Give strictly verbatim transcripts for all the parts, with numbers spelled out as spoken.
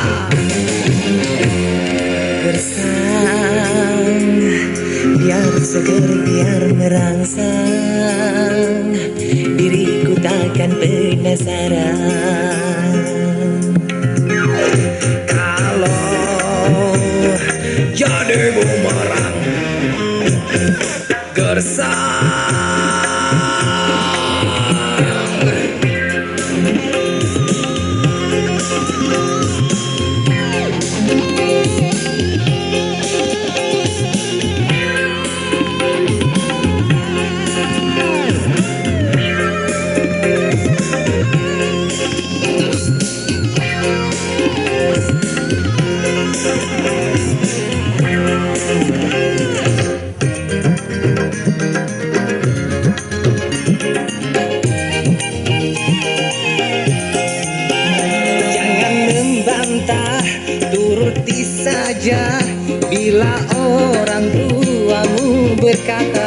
Gersang, biar seger, biar merangsang, diriku takkan penasaran. Kalau jadi bumerang, gersang. Turuti saja bila orang tuamu berkata.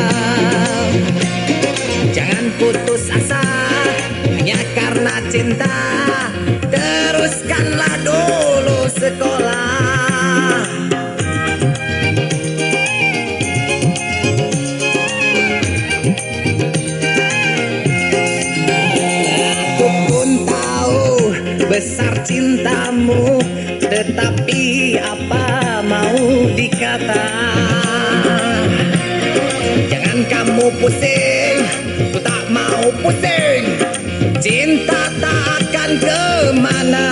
Jangan putus asa hanya karena cinta, teruskanlah dulu sekolah. Aku pun tahu besar cintamu, tetapi apa mau dikata. Jangan kamu pusing, ku tak mau pusing. Cinta tak akan kemana.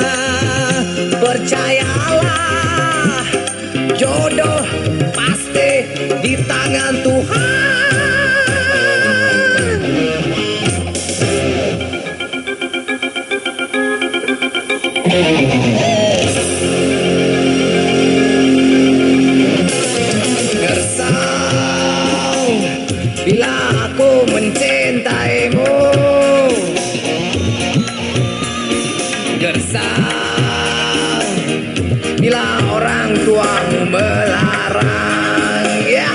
Percayalah, jodoh pasti di tangan Tuhan. Bila aku mencintaimu, gersang bila orang tuamu melarang, ya.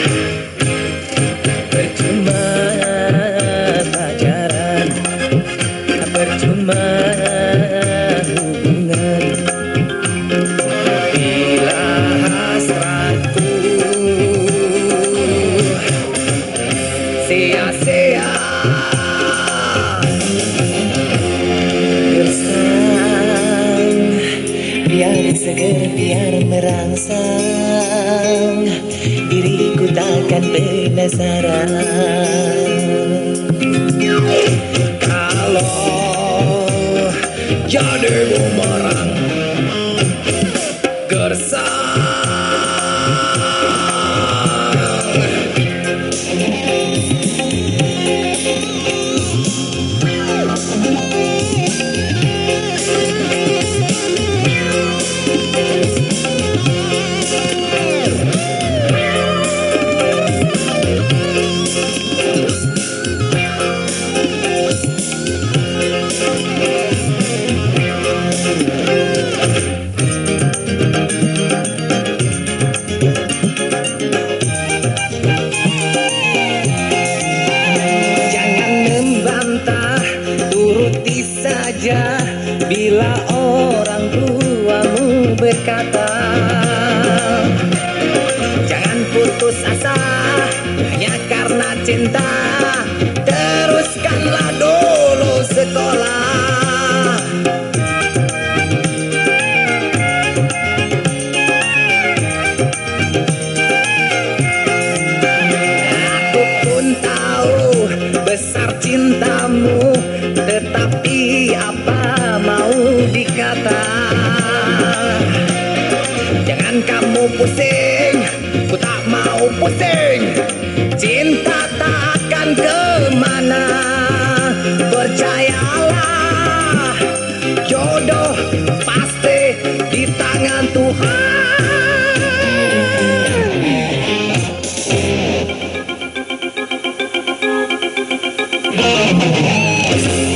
Percuma pacaran, percuma hubungan, bila hasratku sia-sia. Gersang, biar seger, biar merangsang, diriku takkan penasaran. Kalau jadi bumerang, gersang. Bila orang tuamu berkata, jangan putus asa hanya karena cinta, teruskanlah dulu sekolah. Aku pun tahu besar cintamu, tetapi apa mau dikata. Jangan kamu pusing, ku tak mau pusing. Cinta tak akan kemana. Percayalah, jodoh pasti di tangan Tuhan.